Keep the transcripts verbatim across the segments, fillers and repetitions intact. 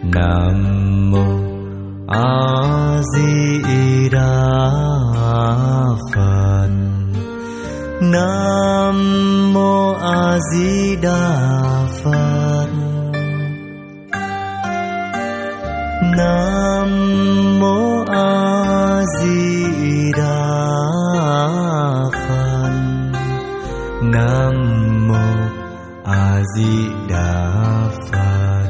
Nam mô A Di Đà Phật. Nam mô A Di Đà Phật. Nam mô A Di Đà Phật. Nam mô A Di Đà Phật.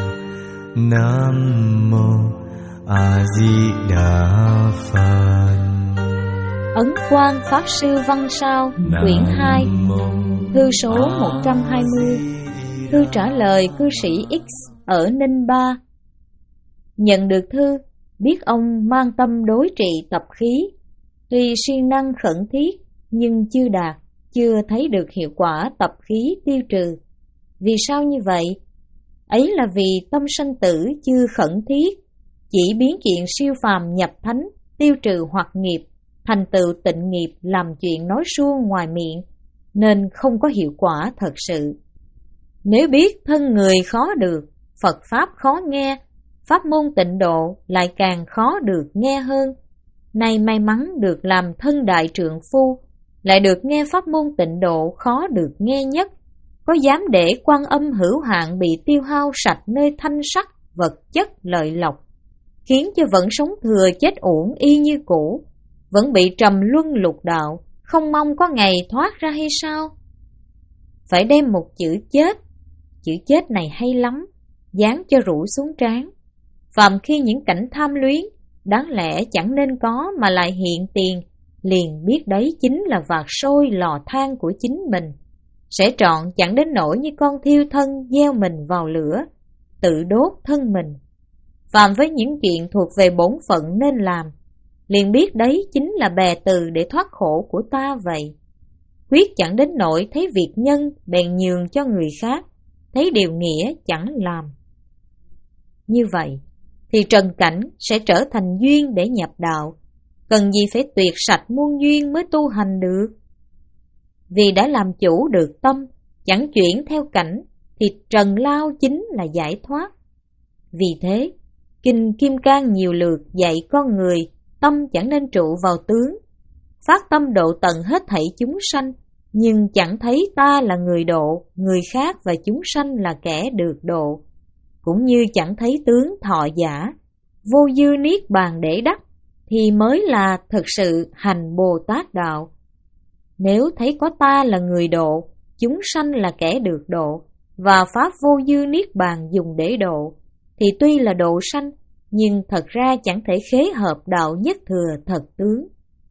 Nam mô A Di Đà Phật. Ấn Quang Pháp Sư Văn Sao, quyển hai, thư số một trăm hai mươi. Thư trả lời cư sĩ X ở Ninh Ba. Nhận được thư, biết ông mang tâm đối trị tập khí, tuy siêng năng khẩn thiết nhưng chưa đạt, chưa thấy được hiệu quả tập khí tiêu trừ. Vì sao như vậy? Ấy là vì tâm sanh tử chưa khẩn thiết, chỉ biến chuyện siêu phàm nhập thánh, tiêu trừ hoặc nghiệp, thành tựu tịnh nghiệp làm chuyện nói suông ngoài miệng, nên không có hiệu quả thật sự. Nếu biết thân người khó được, Phật Pháp khó nghe, pháp môn tịnh độ lại càng khó được nghe hơn. Nay may mắn được làm thân đại trượng phu, lại được nghe pháp môn tịnh độ khó được nghe nhất, có dám để quan âm hữu hạn bị tiêu hao sạch nơi thanh sắc, vật chất lợi lộc, khiến cho vẫn sống thừa chết uổng y như cũ, vẫn bị trầm luân lục đạo, không mong có ngày thoát ra hay sao? Phải đem một chữ chết, chữ chết này hay lắm, dán cho rũ xuống trán. Phàm khi những cảnh tham luyến, đáng lẽ chẳng nên có mà lại hiện tiền, liền biết đấy chính là vạc sôi lò than của chính mình. Sẽ trọn chẳng đến nỗi như con thiêu thân gieo mình vào lửa, tự đốt thân mình. Phàm với những chuyện thuộc về bổn phận nên làm, liền biết đấy chính là bè từ để thoát khổ của ta vậy. Quyết chẳng đến nỗi thấy việc nhân bèn nhường cho người khác, thấy điều nghĩa chẳng làm. Như vậy thì trần cảnh sẽ trở thành duyên để nhập đạo, cần gì phải tuyệt sạch muôn duyên mới tu hành được. Vì đã làm chủ được tâm, chẳng chuyển theo cảnh, thì trần lao chính là giải thoát. Vì thế, Kinh Kim Cang nhiều lượt dạy con người tâm chẳng nên trụ vào tướng, phát tâm độ tận hết thảy chúng sanh, nhưng chẳng thấy ta là người độ, người khác và chúng sanh là kẻ được độ. Cũng như chẳng thấy tướng thọ giả, vô dư niết bàn để đắc, thì mới là thực sự hành Bồ Tát đạo. Nếu thấy có ta là người độ, chúng sanh là kẻ được độ, và pháp vô dư niết bàn dùng để độ, thì tuy là độ sanh, nhưng thật ra chẳng thể khế hợp đạo nhất thừa thật tướng.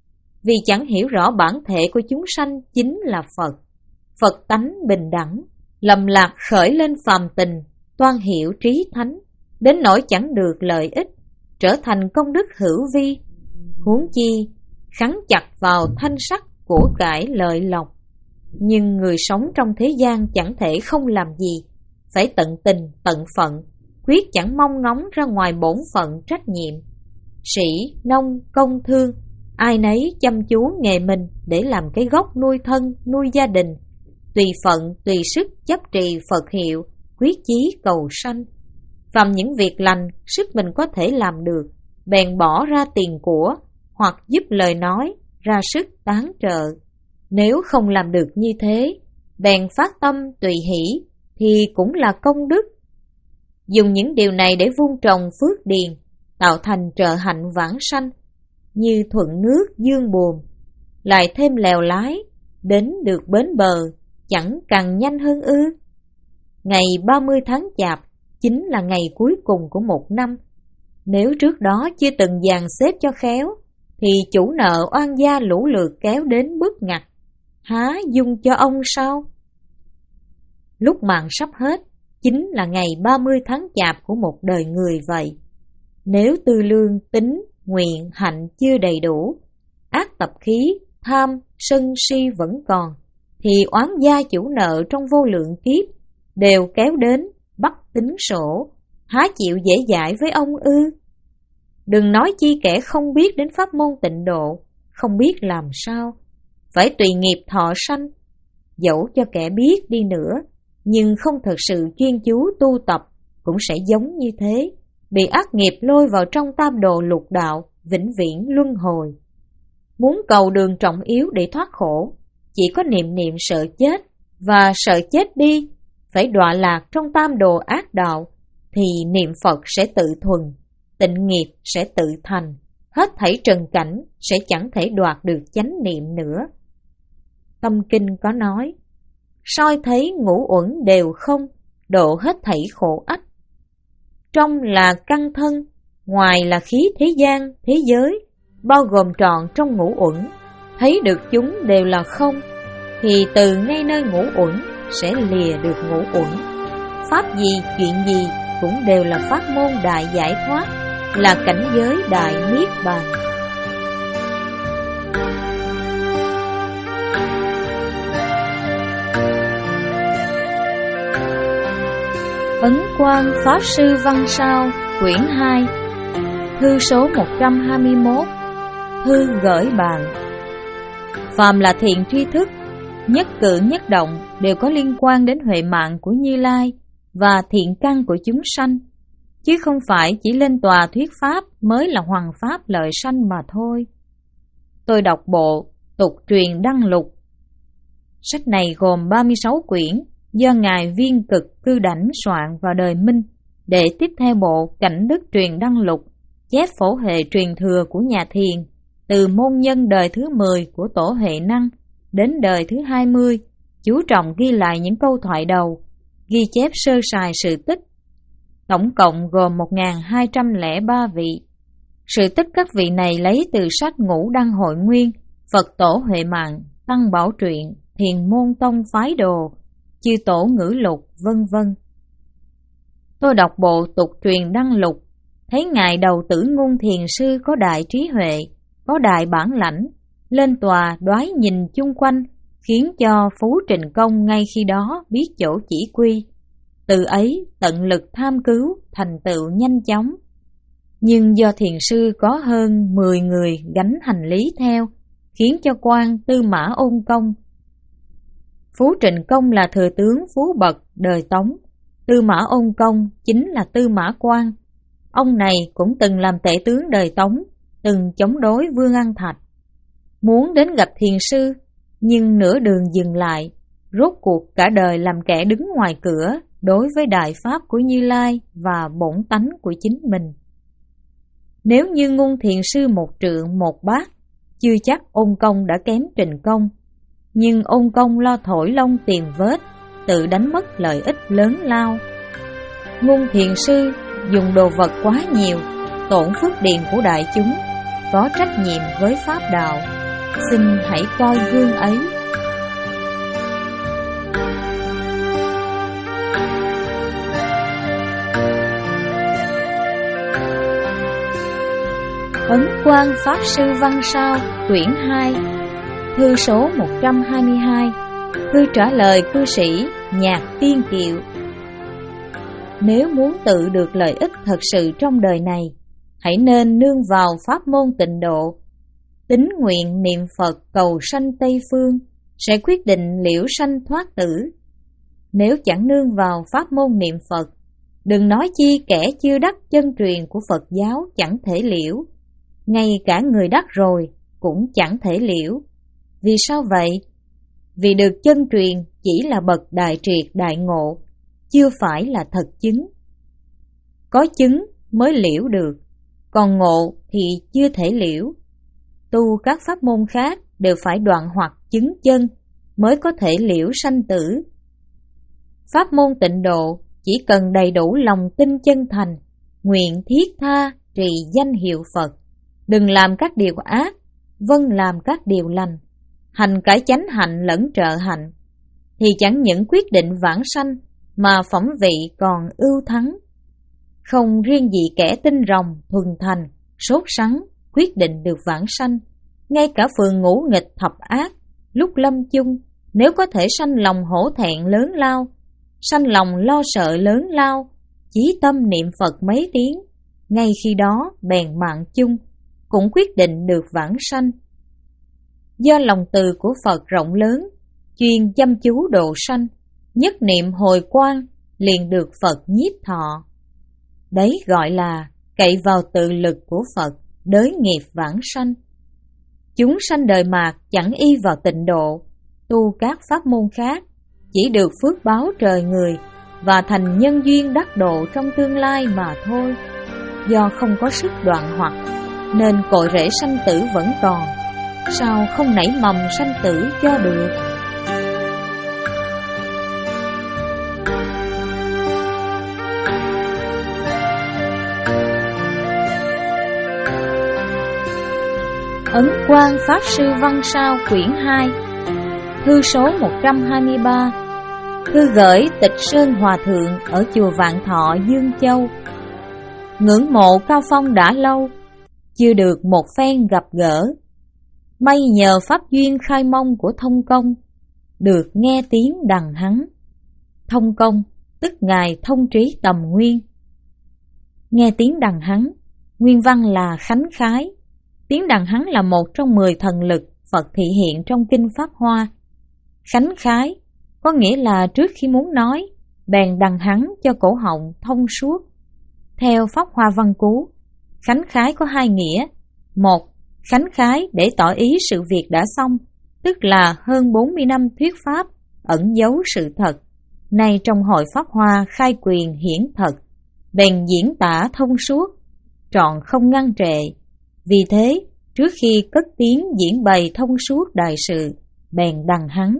Vì chẳng hiểu rõ bản thể của chúng sanh chính là Phật, Phật tánh bình đẳng, lầm lạc khởi lên phàm tình, toan hiểu trí thánh, đến nỗi chẳng được lợi ích, trở thành công đức hữu vi. Huống chi, khắn chặt vào thanh sắc của cải lợi lộc. Nhưng người sống trong thế gian chẳng thể không làm gì, phải tận tình, tận phận, quyết chẳng mong ngóng ra ngoài bổn phận trách nhiệm. Sĩ, nông, công thương, ai nấy chăm chú nghề mình để làm cái gốc nuôi thân, nuôi gia đình, tùy phận, tùy sức chấp trì Phật hiệu, quyết chí cầu sanh. Phàm những việc lành, sức mình có thể làm được, bèn bỏ ra tiền của, hoặc giúp lời nói, ra sức tán trợ. Nếu không làm được như thế, bèn phát tâm tùy hỷ, thì cũng là công đức. Dùng những điều này để vun trồng phước điền, tạo thành trợ hạnh vãng sanh, như thuận nước dương buồm, lại thêm lèo lái, đến được bến bờ, chẳng càng nhanh hơn ư? Ngày ba mươi tháng Chạp chính là ngày cuối cùng của một năm. Nếu trước đó chưa từng dàn xếp cho khéo, thì chủ nợ oan gia lũ lượt kéo đến bước ngặt, há dung cho ông sao? Lúc mạng sắp hết, chính là ngày ba mươi tháng Chạp của một đời người vậy. Nếu tư lương, tính, nguyện, hạnh chưa đầy đủ, ác tập khí, tham, sân si vẫn còn, thì oán gia chủ nợ trong vô lượng kiếp đều kéo đến bắt tính sổ, há chịu dễ dãi với ông ư? Đừng nói chi kẻ không biết đến pháp môn tịnh độ, không biết làm sao, phải tùy nghiệp thọ sanh. Dẫu cho kẻ biết đi nữa, nhưng không thật sự chuyên chú tu tập, cũng sẽ giống như thế, bị ác nghiệp lôi vào trong tam đồ lục đạo, vĩnh viễn luân hồi. Muốn cầu đường trọng yếu để thoát khổ, chỉ có niệm niệm sợ chết, và sợ chết đi, phải đọa lạc trong tam đồ ác đạo, thì niệm Phật sẽ tự thuần, tịnh nghiệp sẽ tự thành, hết thảy trần cảnh sẽ chẳng thể đoạt được chánh niệm nữa. Tâm Kinh có nói, soi thấy ngũ uẩn đều không, độ hết thảy khổ ách. Trong là căn thân, ngoài là khí thế gian, thế giới, bao gồm trọn trong ngũ uẩn, thấy được chúng đều là không, thì từ ngay nơi ngũ uẩn sẽ lìa được ngũ uẩn. Pháp gì, chuyện gì cũng đều là pháp môn đại giải thoát, là cảnh giới đại niết bàn. Ấn Quang Pháp Sư Văn Sao, quyển hai, thư số một trăm hai mươi mốt, thư gửi bạn. Phàm là thiện tri thức, nhất cử nhất động đều có liên quan đến huệ mạng của Như Lai và thiện căn của chúng sanh, chứ không phải chỉ lên tòa thuyết pháp mới là hoằng pháp lợi sanh mà thôi. Tôi đọc bộ Tục Truyền Đăng Lục. Sách này gồm ba mươi sáu quyển do Ngài Viên Cực Cư Đảnh soạn vào đời Minh, để tiếp theo bộ Cảnh Đức Truyền Đăng Lục, chép phổ hệ truyền thừa của nhà Thiền, từ môn nhân đời thứ mười của Tổ Huệ Năng đến đời thứ hai mươi, chú trọng ghi lại những câu thoại đầu, ghi chép sơ sài sự tích. Tổng cộng gồm một nghìn hai trăm lẻ ba vị. Sự tích các vị này lấy từ sách Ngũ Đăng Hội Nguyên, Phật Tổ Huệ Mạng, Tăng Bảo Truyện, Thiền Môn Tông Phái Đồ, Chư Tổ Ngữ Lục, vân vân. Tôi đọc bộ Tục Truyền Đăng Lục, thấy Ngài Đầu Tử Ngôn Thiền Sư có đại trí huệ, có đại bản lãnh, lên tòa đoái nhìn chung quanh, khiến cho Phú Trình Công ngay khi đó biết chỗ chỉ quy. Từ ấy tận lực tham cứu, thành tựu nhanh chóng. Nhưng do thiền sư có hơn mười người gánh hành lý theo, khiến cho quan Tư Mã Ôn Công. Phú Trình Công là thừa tướng phú bậc đời Tống, Tư Mã Ôn Công chính là Tư Mã Quan. Ông này cũng từng làm tể tướng đời Tống, từng chống đối Vương An Thạch. Muốn đến gặp thiền sư, nhưng nửa đường dừng lại, rốt cuộc cả đời làm kẻ đứng ngoài cửa đối với đại pháp của Như Lai và bổn tánh của chính mình. Nếu như Ngôn Thiền Sư một trượng một bát, chưa chắc Ôn Công đã kém Trình Công. Nhưng Ôn Công lo thổi lông tiền vết, tự đánh mất lợi ích lớn lao. Ngôn Thiền Sư dùng đồ vật quá nhiều, tổn phước điền của đại chúng, có trách nhiệm với pháp đạo. Xin hãy coi gương ấy. Ấn Quang Pháp Sư Văn Sao, quyển hai, thư số một trăm hai mươi hai, thư trả lời cư sĩ Nhạc Tiên Kiệu. Nếu muốn tự được lợi ích thật sự trong đời này, hãy nên nương vào pháp môn tịnh độ. Tín nguyện niệm Phật cầu sanh Tây Phương sẽ quyết định liễu sanh thoát tử. Nếu chẳng nương vào pháp môn niệm Phật, đừng nói chi kẻ chưa đắc chân truyền của Phật giáo chẳng thể liễu, ngay cả người đắc rồi cũng chẳng thể liễu. Vì sao vậy? Vì được chân truyền chỉ là bậc đại triệt đại ngộ, chưa phải là thật chứng. Có chứng mới liễu được, còn ngộ thì chưa thể liễu. Tu các pháp môn khác đều phải đoạn hoặc chứng chân mới có thể liễu sanh tử. Pháp môn tịnh độ chỉ cần đầy đủ lòng tin chân thành, nguyện thiết tha trì danh hiệu Phật, đừng làm các điều ác, vâng làm các điều lành, hành cái chánh hạnh lẫn trợ hạnh, thì chẳng những quyết định vãng sanh mà phẩm vị còn ưu thắng. Không riêng gì kẻ tinh rồng, thuần thành, sốt sắng quyết định được vãng sanh, ngay cả phường ngũ nghịch thập ác, lúc lâm chung, nếu có thể sanh lòng hổ thẹn lớn lao, sanh lòng lo sợ lớn lao, chí tâm niệm Phật mấy tiếng, ngay khi đó bèn mạng chung, cũng quyết định được vãng sanh. Do lòng từ của Phật rộng lớn, chuyên chăm chú độ sanh, nhất niệm hồi quang, liền được Phật nhiếp thọ, Đấy gọi là cậy vào tự lực của Phật, đới nghiệp vãng sanh. Chúng sanh đời mạt chẳng y vào tịnh độ, tu các pháp môn khác, chỉ được phước báo trời người và thành nhân duyên đắc độ trong tương lai mà thôi. Do không có sức đoạn hoặc, nên cội rễ sanh tử vẫn còn, sao không nảy mầm sanh tử cho được? Ấn Quang Pháp Sư Văn Sao quyển hai, thư số một trăm hai mươi ba. Thư gửi Tịch Sơn Hòa Thượng ở chùa Vạn Thọ, Dương Châu. Ngưỡng mộ Cao Phong đã lâu, chưa được một phen gặp gỡ. May nhờ pháp duyên khai mông của Thông Công, được nghe tiếng đằng hắn. Thông Công tức Ngài Thông Trí Tầm Nguyên. Nghe tiếng đằng hắn, nguyên văn là khánh khái. Tiếng đằng hắn là một trong mười thần lực Phật thị hiện trong Kinh Pháp Hoa. Khánh khái có nghĩa là trước khi muốn nói, bèn đằng hắn cho cổ họng thông suốt. Theo Pháp Hoa Văn Cú, khánh khái có hai nghĩa. Một, khánh khái để tỏ ý sự việc đã xong, tức là hơn bốn mươi năm thuyết Pháp, ẩn giấu sự thật. Nay trong hội Pháp Hoa khai quyền hiển thật, bèn diễn tả thông suốt, trọn không ngăn trệ. Vì thế, trước khi cất tiếng diễn bày thông suốt đại sự, bèn đằng hắn.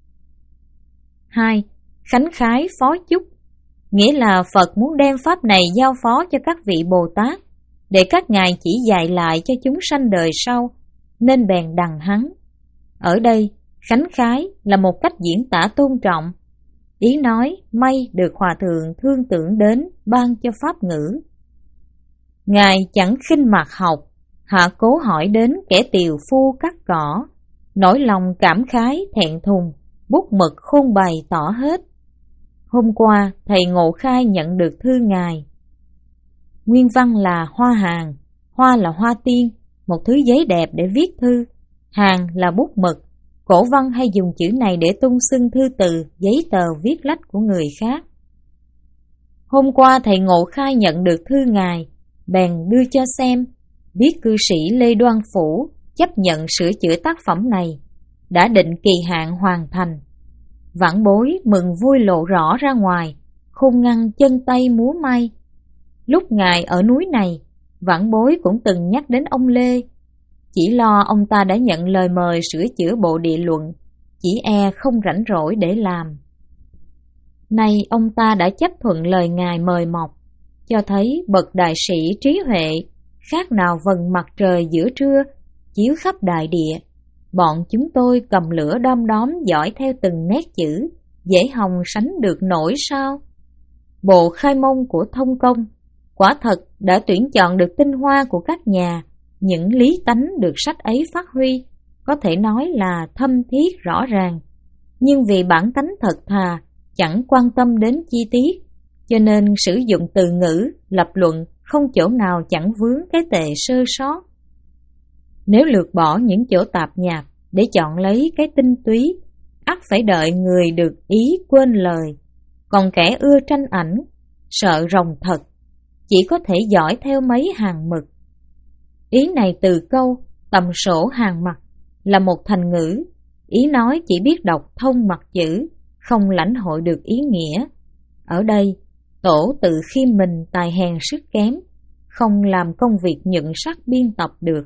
Hai, khánh khái phó chúc, nghĩa là Phật muốn đem Pháp này giao phó cho các vị Bồ Tát, để các ngài chỉ dạy lại cho chúng sanh đời sau, nên bèn đằng hắn. Ở đây, khánh khái là một cách diễn tả tôn trọng. Ý nói may được Hòa Thượng thương tưởng đến ban cho Pháp ngữ. Ngài chẳng khinh mặt học, hạ cố hỏi đến kẻ tiều phu cắt cỏ, nỗi lòng cảm khái thẹn thùng, bút mực khôn bày tỏ hết. Hôm qua thầy Ngộ Khai nhận được thư ngài. Nguyên văn là hoa hàng, hoa là hoa tiên, một thứ giấy đẹp để viết thư, hàng là bút mực. Cổ văn hay dùng chữ này để tung xưng thư từ, giấy tờ viết lách của người khác. Hôm qua thầy Ngộ Khai nhận được thư ngài, bèn đưa cho xem, biết cư sĩ Lê Đoan Phủ chấp nhận sửa chữa tác phẩm này, đã định kỳ hạn hoàn thành. Vãn bối mừng vui lộ rõ ra ngoài, khôn ngăn chân tay múa may. Lúc ngài ở núi này, vãn bối cũng từng nhắc đến ông Lê, chỉ lo ông ta đã nhận lời mời sửa chữa bộ địa luận, chỉ e không rảnh rỗi để làm. Nay ông ta đã chấp thuận lời ngài mời mọc, cho thấy bậc đại sĩ trí huệ, khác nào vầng mặt trời giữa trưa, chiếu khắp đại địa. Bọn chúng tôi cầm lửa đom đóm dõi theo từng nét chữ, dễ hòng sánh được nổi sao? Bộ khai môn của Thông Công, quả thật đã tuyển chọn được tinh hoa của các nhà, những lý tánh được sách ấy phát huy, có thể nói là thâm thiết rõ ràng. Nhưng vì bản tánh thật thà, chẳng quan tâm đến chi tiết, cho nên sử dụng từ ngữ, lập luận không chỗ nào chẳng vướng cái tệ sơ sót. Nếu lược bỏ những chỗ tạp nhạp để chọn lấy cái tinh túy, ắt phải đợi người được ý quên lời. Còn kẻ ưa tranh ảnh, sợ rồng thật, chỉ có thể dõi theo mấy hàng mực. Ý này từ câu tầm sổ hàng mặt là một thành ngữ, ý nói chỉ biết đọc thông mặt chữ, không lãnh hội được ý nghĩa. Ở đây, tổ tự khiêm mình tài hèn sức kém, không làm công việc nhận sắc biên tập được.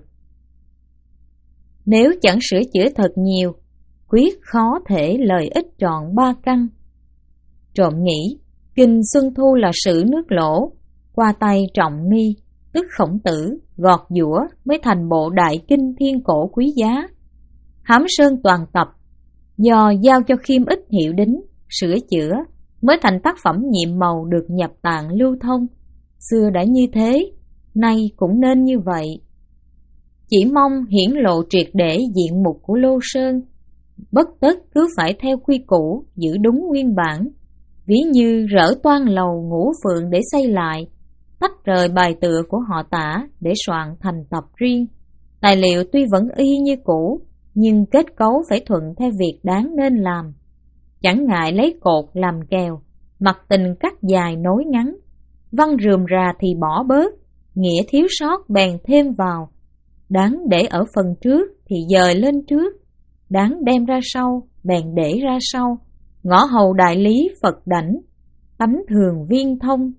Nếu chẳng sửa chữa thật nhiều, quyết khó thể lợi ích trọn ba căn. Trộm nghĩ, Kinh Xuân Thu là sử nước lỗ, qua tay Trọng Ni, tức Khổng Tử, gọt giũa mới thành bộ đại kinh thiên cổ quý giá. Hám Sơn toàn tập, do giao cho Khiêm Ích hiệu đính, sửa chữa, mới thành tác phẩm nhiệm màu được nhập tạng lưu thông. Xưa đã như thế, nay cũng nên như vậy. Chỉ mong hiển lộ triệt để diện mục của Lô Sơn, bất tất cứ phải theo quy củ, giữ đúng nguyên bản. Ví như rỡ toan lầu Ngũ Phượng để xây lại, tách rời bài tựa của họ Tả để soạn thành tập riêng. Tài liệu tuy vẫn y như cũ, nhưng kết cấu phải thuận theo việc đáng nên làm. Chẳng ngại lấy cột làm kèo, mặc tình cắt dài nối ngắn, văn rườm rà thì bỏ bớt, nghĩa thiếu sót bèn thêm vào. Đáng để ở phần trước thì dời lên trước, đáng đem ra sau bèn để ra sau. Ngõ hầu đại lý Phật đảnh, tánh thường viên thông.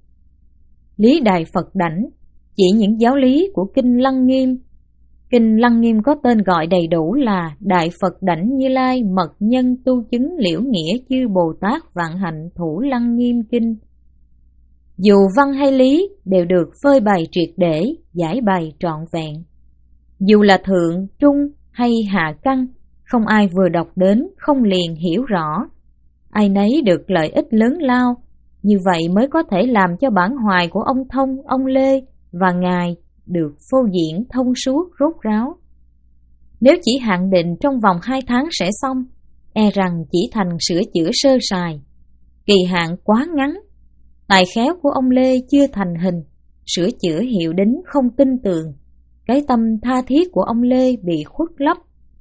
Lý Đại Phật đảnh chỉ những giáo lý của Kinh Lăng Nghiêm. Kinh Lăng Nghiêm có tên gọi đầy đủ là Đại Phật Đảnh Như Lai Mật Nhân Tu Chứng Liễu Nghĩa Chư Bồ Tát Vạn Hạnh Thủ Lăng Nghiêm Kinh. Dù văn hay lý đều được phơi bày triệt để, giải bày trọn vẹn. Dù là thượng, trung hay hạ căn, không ai vừa đọc đến không liền hiểu rõ. Ai nấy được lợi ích lớn lao, như vậy mới có thể làm cho bản hoài của ông Thông, ông Lê và Ngài được phô diễn thông suốt rốt ráo. Nếu chỉ hạn định trong vòng hai tháng sẽ xong, e rằng chỉ thành sửa chữa sơ sài. Kỳ hạn quá ngắn, tài khéo của ông Lê chưa thành hình, sửa chữa hiệu đính không tin tưởng, cái tâm tha thiết của ông Lê bị khuất lấp.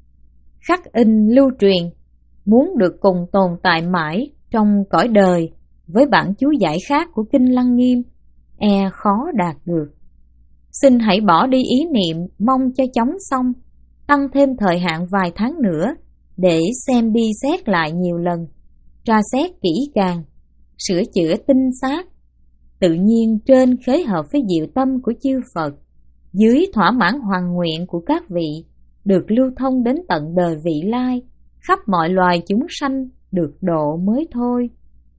Khắc in lưu truyền, muốn được cùng tồn tại mãi trong cõi đời với bản chú giải khác của Kinh Lăng Nghiêm, e khó đạt được. Xin hãy bỏ đi ý niệm mong cho chóng xong, tăng thêm thời hạn vài tháng nữa để xem đi xét lại nhiều lần, tra xét kỹ càng, sửa chữa tinh xác. Tự nhiên trên khế hợp với diệu tâm của chư Phật, dưới thỏa mãn hoàn nguyện của các vị, được lưu thông đến tận đời vị lai, khắp mọi loài chúng sanh được độ mới thôi.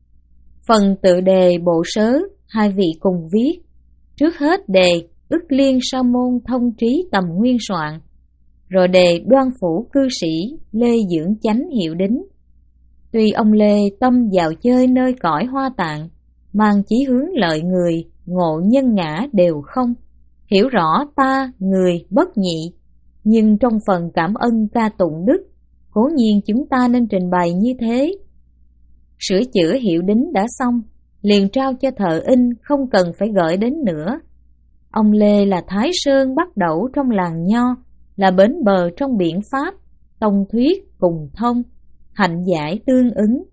Phần tự đề bộ sớ hai vị cùng viết. Trước hết đề ức liên sa môn thông trí tầm nguyên soạn, rồi đề đoan phủ cư sĩ Lê Dưỡng Chánh hiệu đính. Tuy ông Lê tâm vào chơi nơi cõi Hoa Tạng, mang chí hướng lợi người, ngộ nhân ngã đều không, hiểu rõ ta người bất nhị, nhưng trong phần cảm ơn ca tụng đức, cố nhiên chúng ta nên trình bày như thế. Sửa chữa hiệu đính đã xong, liền trao cho thợ in, không cần phải gửi đến nữa. Ông Lê là Thái Sơn bắt đẩu trong làng Nho, là bến bờ trong biển Pháp, tông thuyết cùng thông, hạnh giải tương ứng.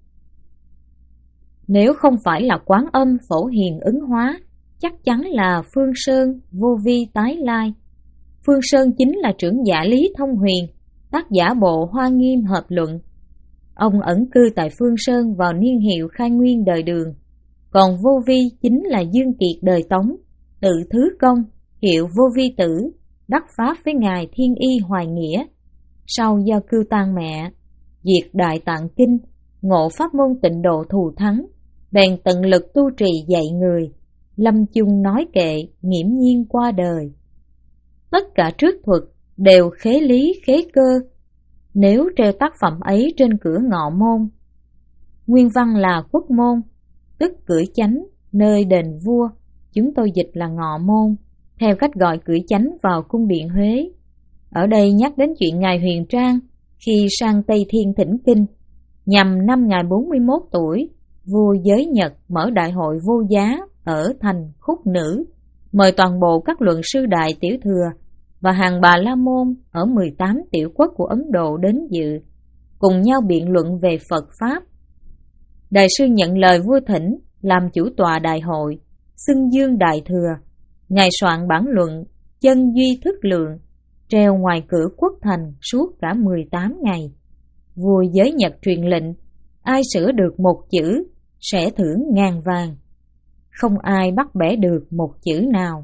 Nếu không phải là Quán Âm Phổ Hiền ứng hóa, chắc chắn là Phương Sơn vô vi tái lai. Phương Sơn chính là trưởng giả Lý Thông Huyền, tác giả bộ Hoa Nghiêm Hợp Luận. Ông ẩn cư tại Phương Sơn vào niên hiệu khai nguyên đời Đường. Còn vô vi chính là Dương Kiệt đời Tống, tự Thứ Công, hiệu vô vi tử, đắc pháp với Ngài Thiên Y Hoài Nghĩa. Sau do cưu tang mẹ, diệt Đại Tạng Kinh, ngộ pháp môn Tịnh Độ thù thắng, bèn tận lực tu trì dạy người, lâm chung nói kệ, nghiễm nhiên qua đời. Tất cả trước thuật đều khế lý khế cơ, nếu treo tác phẩm ấy trên cửa ngọ môn. Nguyên văn là quốc môn, tức cưỡi chánh, nơi đền vua, chúng tôi dịch là ngọ môn, theo cách gọi cưỡi chánh vào cung điện Huế. Ở đây nhắc đến chuyện Ngài Huyền Trang khi sang Tây Thiên thỉnh kinh, nhằm năm Ngài bốn mươi mốt tuổi, vua Giới Nhật mở đại hội vô giá ở thành Khúc Nữ, mời toàn bộ các luận sư đại tiểu thừa và hàng Bà La Môn ở mười tám tiểu quốc của Ấn Độ đến dự, cùng nhau biện luận về Phật Pháp. Đại sư nhận lời vua thỉnh, làm chủ tọa đại hội, xưng dương đại thừa. Ngài soạn bản luận Chân Duy Thức Lượng, treo ngoài cửa quốc thành suốt cả mười tám ngày. Vua Giới Nhật truyền lệnh, ai sửa được một chữ sẽ thưởng ngàn vàng. Không ai bắt bẻ được một chữ nào.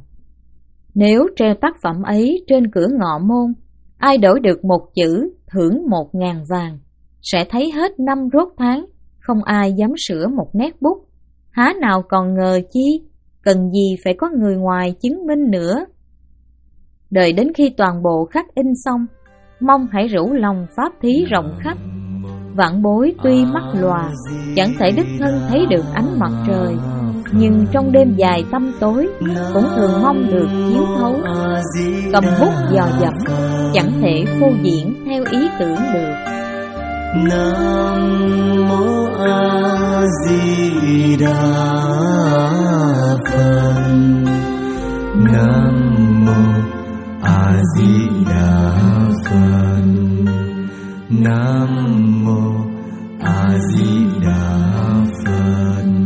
Nếu treo tác phẩm ấy trên cửa ngọ môn, ai đổi được một chữ thưởng một ngàn vàng, sẽ thấy hết năm rốt tháng, không ai dám sửa một nét bút. Há nào còn ngờ chi, cần gì phải có người ngoài chứng minh nữa. Đợi đến khi toàn bộ khắc in xong, mong hãy rủ lòng pháp thí rộng khắp. Vạn bối tuy mắt lòa, chẳng thể đích thân thấy được ánh mặt trời, nhưng trong đêm dài tăm tối cũng thường mong được chiếu thấu. Cầm bút dò dẫm, chẳng thể phô diễn theo ý tưởng được. Nam mô A Di Đà Phật. Nam mô A Di Đà Phật. Nam mô A Di Đà Phật.